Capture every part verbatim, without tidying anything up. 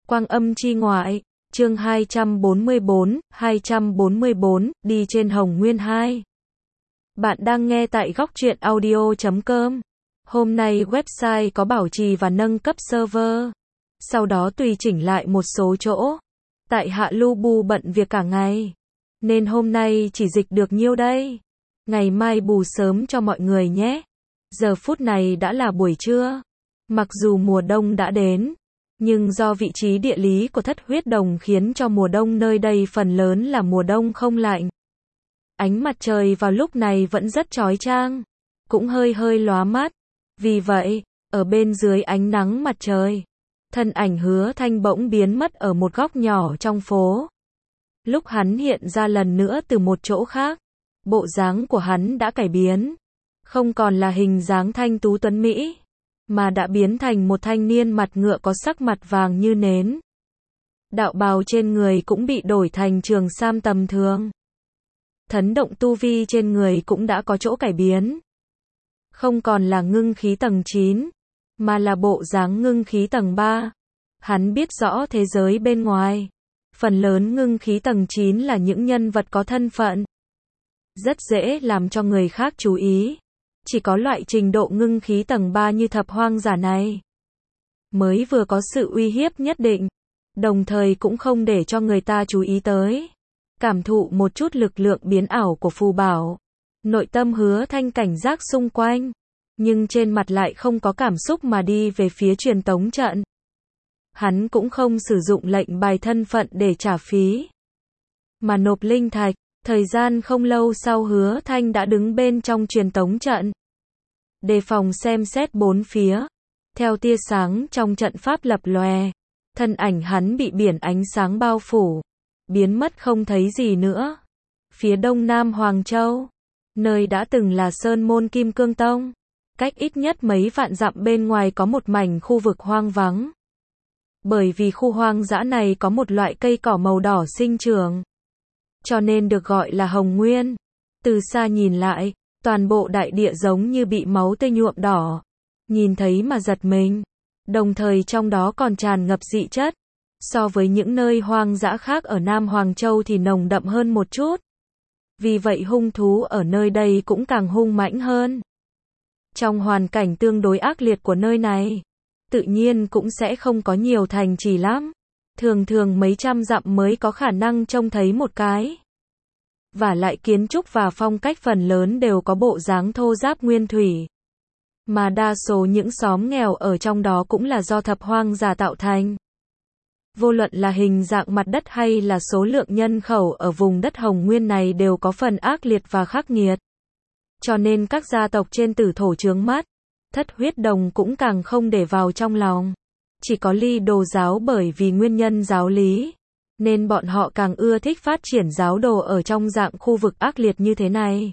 Quang âm chi ngoại, chương hai trăm bốn mươi bốn, hai trăm bốn mươi bốn, đi trên Hồng Nguyên hai. Bạn đang nghe tại góc truyện audio chấm com. Hôm nay website có bảo trì và nâng cấp server. Sau đó tùy chỉnh lại một số chỗ. Tại Hạ Lu Bu bận việc cả ngày. Nên hôm nay chỉ dịch được nhiêu đây. Ngày mai bù sớm cho mọi người nhé. Giờ phút này đã là buổi trưa. Mặc dù mùa đông đã đến. Nhưng do vị trí địa lý của Thất Huyết Đồng khiến cho mùa đông nơi đây phần lớn là mùa đông không lạnh. Ánh mặt trời vào lúc này vẫn rất chói chang, cũng hơi hơi lóa mắt. Vì vậy, ở bên dưới ánh nắng mặt trời, thân ảnh Hứa Thanh bỗng biến mất ở một góc nhỏ trong phố. Lúc hắn hiện ra lần nữa từ một chỗ khác, bộ dáng của hắn đã cải biến. Không còn là hình dáng thanh tú tuấn mỹ, mà đã biến thành một thanh niên mặt ngựa có sắc mặt vàng như nến. Đạo bào trên người cũng bị đổi thành trường sam tầm thường. Thấn động tu vi trên người cũng đã có chỗ cải biến. Không còn là ngưng khí tầng chín, mà là bộ dáng ngưng khí tầng ba. Hắn biết rõ thế giới bên ngoài. Phần lớn ngưng khí tầng chín là những nhân vật có thân phận. Rất dễ làm cho người khác chú ý. Chỉ có loại trình độ ngưng khí tầng ba như thập hoang giả này mới vừa có sự uy hiếp nhất định, đồng thời cũng không để cho người ta chú ý tới. Cảm thụ một chút lực lượng biến ảo của phù bảo, nội tâm Hứa Thanh cảnh giác xung quanh, nhưng trên mặt lại không có cảm xúc mà đi về phía truyền tống trận. Hắn cũng không sử dụng lệnh bài thân phận để trả phí, mà nộp linh thạch. Thời gian không lâu sau Hứa Thanh đã đứng bên trong truyền tống trận, đề phòng xem xét bốn phía. Theo tia sáng trong trận pháp lập lòe, thân ảnh hắn bị biển ánh sáng bao phủ, biến mất không thấy gì nữa. Phía đông nam Hoàng Châu, nơi đã từng là Sơn Môn Kim Cương Tông, cách ít nhất mấy vạn dặm bên ngoài có một mảnh khu vực hoang vắng. Bởi vì khu hoang dã này có một loại cây cỏ màu đỏ sinh trưởng, cho nên được gọi là Hồng Nguyên. Từ xa nhìn lại, toàn bộ đại địa giống như bị máu tươi nhuộm đỏ. Nhìn thấy mà giật mình. Đồng thời trong đó còn tràn ngập dị chất. So với những nơi hoang dã khác ở Nam Hoàng Châu thì nồng đậm hơn một chút. Vì vậy hung thú ở nơi đây cũng càng hung mãnh hơn. Trong hoàn cảnh tương đối ác liệt của nơi này, tự nhiên cũng sẽ không có nhiều thành trì lắm. Thường thường mấy trăm dặm mới có khả năng trông thấy một cái. Và lại kiến trúc và phong cách phần lớn đều có bộ dáng thô ráp nguyên thủy. Mà đa số những xóm nghèo ở trong đó cũng là do thập hoang giả tạo thành. Vô luận là hình dạng mặt đất hay là số lượng nhân khẩu ở vùng đất Hồng Nguyên này đều có phần ác liệt và khắc nghiệt. Cho nên các gia tộc trên tử thổ chướng mắt, Thất Huyết Đồng cũng càng không để vào trong lòng. Chỉ có Ly Đồ giáo bởi vì nguyên nhân giáo lý, nên bọn họ càng ưa thích phát triển giáo đồ ở trong dạng khu vực ác liệt như thế này.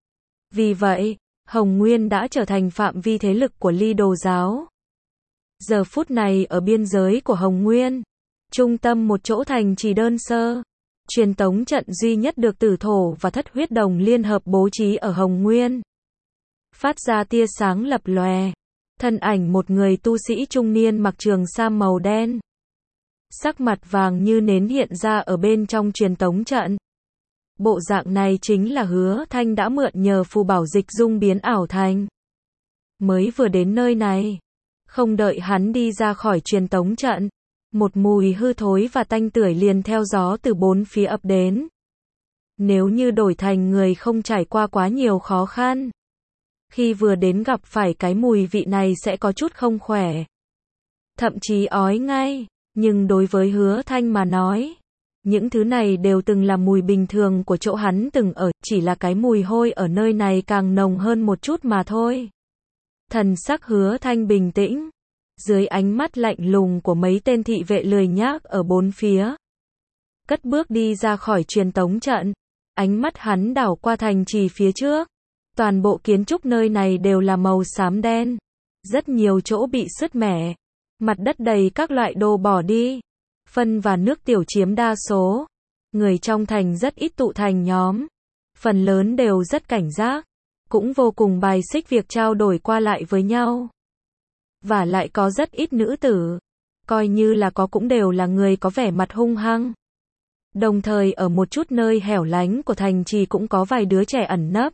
Vì vậy, Hồng Nguyên đã trở thành phạm vi thế lực của Ly Đồ giáo. Giờ phút này ở biên giới của Hồng Nguyên, trung tâm một chỗ thành trì đơn sơ, truyền tống trận duy nhất được Tử Thổ và Thất Huyết Đồng liên hợp bố trí ở Hồng Nguyên. Phát ra tia sáng lập lòe. Thân ảnh một người tu sĩ trung niên mặc trường sam màu đen, sắc mặt vàng như nến hiện ra ở bên trong truyền tống trận. Bộ dạng này chính là Hứa Thanh đã mượn nhờ phù bảo dịch dung biến ảo thành. Mới vừa đến nơi này, không đợi hắn đi ra khỏi truyền tống trận, một mùi hư thối và tanh tưởi liền theo gió từ bốn phía ập đến. Nếu như đổi thành người không trải qua quá nhiều khó khăn, khi vừa đến gặp phải cái mùi vị này sẽ có chút không khỏe, thậm chí ói ngay. Nhưng đối với Hứa Thanh mà nói, những thứ này đều từng là mùi bình thường của chỗ hắn từng ở, chỉ là cái mùi hôi ở nơi này càng nồng hơn một chút mà thôi. Thần sắc Hứa Thanh bình tĩnh, dưới ánh mắt lạnh lùng của mấy tên thị vệ lười nhác ở bốn phía. Cất bước đi ra khỏi truyền tống trận, ánh mắt hắn đảo qua thành trì phía trước. Toàn bộ kiến trúc nơi này đều là màu xám đen. Rất nhiều chỗ bị sứt mẻ. Mặt đất đầy các loại đồ bỏ đi. Phân và nước tiểu chiếm đa số. Người trong thành rất ít tụ thành nhóm. Phần lớn đều rất cảnh giác. Cũng vô cùng bài xích việc trao đổi qua lại với nhau. Và lại có rất ít nữ tử. coi như là có cũng đều là người có vẻ mặt hung hăng. Đồng thời ở một chút nơi hẻo lánh của thành trì cũng có vài đứa trẻ ẩn nấp.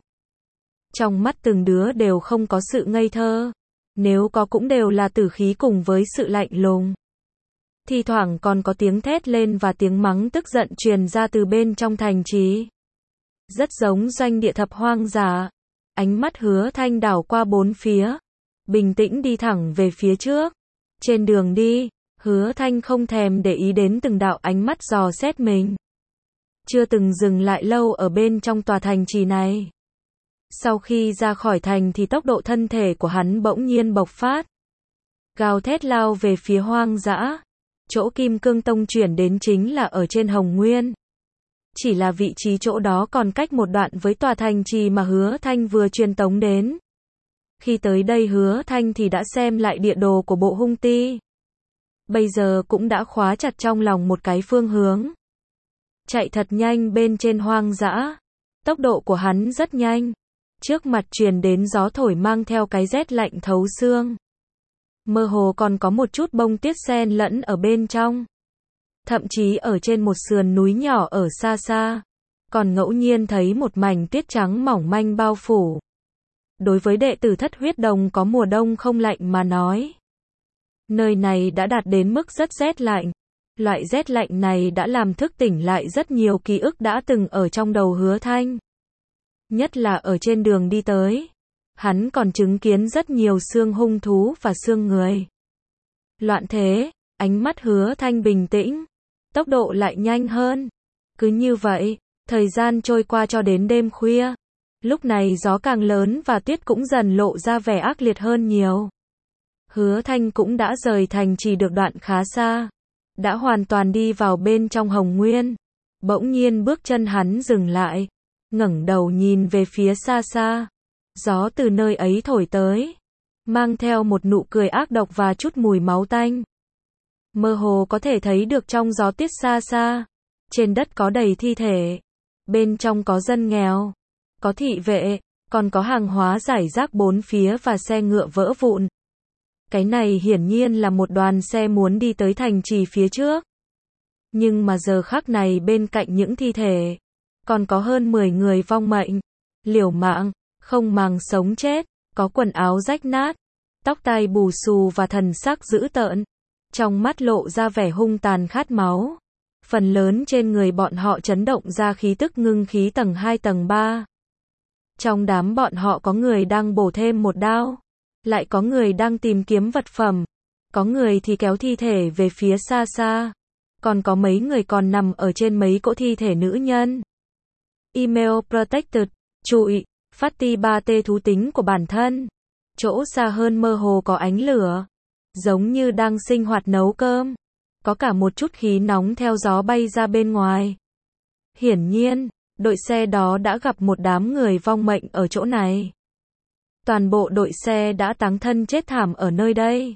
Trong mắt từng đứa đều không có sự ngây thơ, nếu có cũng đều là tử khí cùng với sự lạnh lùng. Thi thoảng còn có tiếng thét lên và tiếng mắng tức giận truyền ra từ bên trong thành trì. Rất giống doanh địa thập hoang dã. Ánh mắt Hứa Thanh đảo qua bốn phía, bình tĩnh đi thẳng về phía trước. Trên đường đi, Hứa Thanh không thèm để ý đến từng đạo ánh mắt dò xét mình. Chưa từng dừng lại lâu ở bên trong tòa thành trì này. Sau khi ra khỏi thành thì tốc độ thân thể của hắn bỗng nhiên bộc phát. Gào thét lao về phía hoang dã. Chỗ Kim Cương Tông chuyển đến chính là ở trên Hồng Nguyên. Chỉ là vị trí chỗ đó còn cách một đoạn với tòa thành trì mà Hứa Thanh vừa truyền tống đến. Khi tới đây Hứa Thanh thì đã xem lại địa đồ của bộ hung ti. Bây giờ cũng đã khóa chặt trong lòng một cái phương hướng. Chạy thật nhanh bên trên hoang dã. Tốc độ của hắn rất nhanh. Trước mặt truyền đến gió thổi mang theo cái rét lạnh thấu xương. Mơ hồ còn có một chút bông tuyết xen lẫn ở bên trong. Thậm chí ở trên một sườn núi nhỏ ở xa xa, còn ngẫu nhiên thấy một mảnh tuyết trắng mỏng manh bao phủ. Đối với đệ tử Thất Huyết Đồng có mùa đông không lạnh mà nói, nơi này đã đạt đến mức rất rét lạnh. Loại rét lạnh này đã làm thức tỉnh lại rất nhiều ký ức đã từng ở trong đầu Hứa Thanh. Nhất là ở trên đường đi tới, hắn còn chứng kiến rất nhiều xương hung thú và xương người. Loạn thế, ánh mắt Hứa Thanh bình tĩnh, tốc độ lại nhanh hơn. Cứ như vậy, thời gian trôi qua cho đến đêm khuya. Lúc này gió càng lớn và tuyết cũng dần lộ ra vẻ ác liệt hơn nhiều. Hứa Thanh cũng đã rời thành trì được đoạn khá xa, đã hoàn toàn đi vào bên trong Hồng Nguyên. Bỗng nhiên bước chân hắn dừng lại, ngẩng đầu nhìn về phía xa xa. Gió từ nơi ấy thổi tới, mang theo một nụ cười ác độc và chút mùi máu tanh. Mơ hồ có thể thấy được trong gió tuyết xa xa, trên đất có đầy thi thể, bên trong có dân nghèo, có thị vệ, còn có hàng hóa rải rác bốn phía và xe ngựa vỡ vụn. Cái này hiển nhiên là một đoàn xe muốn đi tới thành trì phía trước. Nhưng mà giờ khắc này bên cạnh những thi thể, còn có hơn mười người vong mệnh, liều mạng, không màng sống chết, có quần áo rách nát, tóc tai bù xù và thần sắc dữ tợn. Trong mắt lộ ra vẻ hung tàn khát máu. Phần lớn trên người bọn họ chấn động ra khí tức ngưng khí tầng hai tầng ba. Trong đám bọn họ có người đang bổ thêm một đao, lại có người đang tìm kiếm vật phẩm, có người thì kéo thi thể về phía xa xa, còn có mấy người còn nằm ở trên mấy cỗ thi thể nữ nhân. Email protected, trụi, phát ti ba T thú tính của bản thân. Chỗ xa hơn mơ hồ có ánh lửa, giống như đang sinh hoạt nấu cơm. Có cả một chút khí nóng theo gió bay ra bên ngoài. Hiển nhiên, đội xe đó đã gặp một đám người vong mệnh ở chỗ này. Toàn bộ đội xe đã táng thân chết thảm ở nơi đây.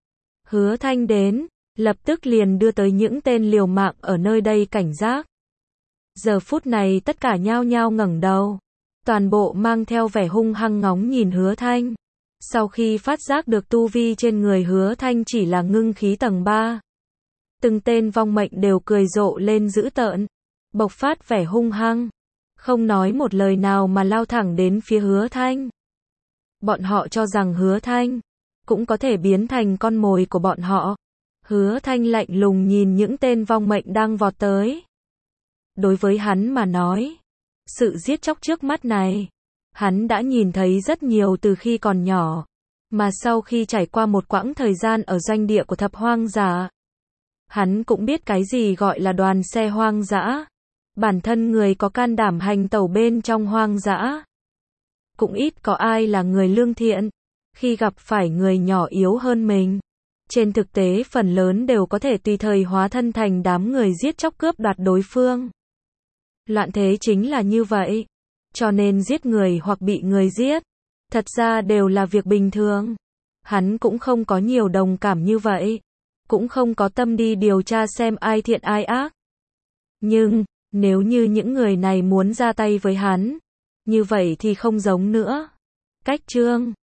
Hứa Thanh đến, lập tức liền đưa tới những tên liều mạng ở nơi đây cảnh giác. Giờ phút này tất cả nhao nhao ngẩng đầu, toàn bộ mang theo vẻ hung hăng ngóng nhìn Hứa Thanh. Sau khi phát giác được tu vi trên người Hứa Thanh chỉ là ngưng khí tầng ba, từng tên vong mệnh đều cười rộ lên dữ tợn, bộc phát vẻ hung hăng, không nói một lời nào mà lao thẳng đến phía Hứa Thanh. Bọn họ cho rằng Hứa Thanh cũng có thể biến thành con mồi của bọn họ. Hứa Thanh lạnh lùng nhìn những tên vong mệnh đang vọt tới. Đối với hắn mà nói, sự giết chóc trước mắt này, hắn đã nhìn thấy rất nhiều từ khi còn nhỏ, mà sau khi trải qua một quãng thời gian ở doanh địa của thập hoang dã, hắn cũng biết cái gì gọi là đoàn xe hoang dã. Bản thân người có can đảm hành tẩu bên trong hoang dã, cũng ít có ai là người lương thiện. Khi gặp phải người nhỏ yếu hơn mình, trên thực tế phần lớn đều có thể tùy thời hóa thân thành đám người giết chóc cướp đoạt đối phương. Loạn thế chính là như vậy. Cho nên giết người hoặc bị người giết, thật ra đều là việc bình thường. Hắn cũng không có nhiều đồng cảm như vậy, cũng không có tâm đi điều tra xem ai thiện ai ác. Nhưng, nếu như những người này muốn ra tay với hắn, như vậy thì không giống nữa. Cách chương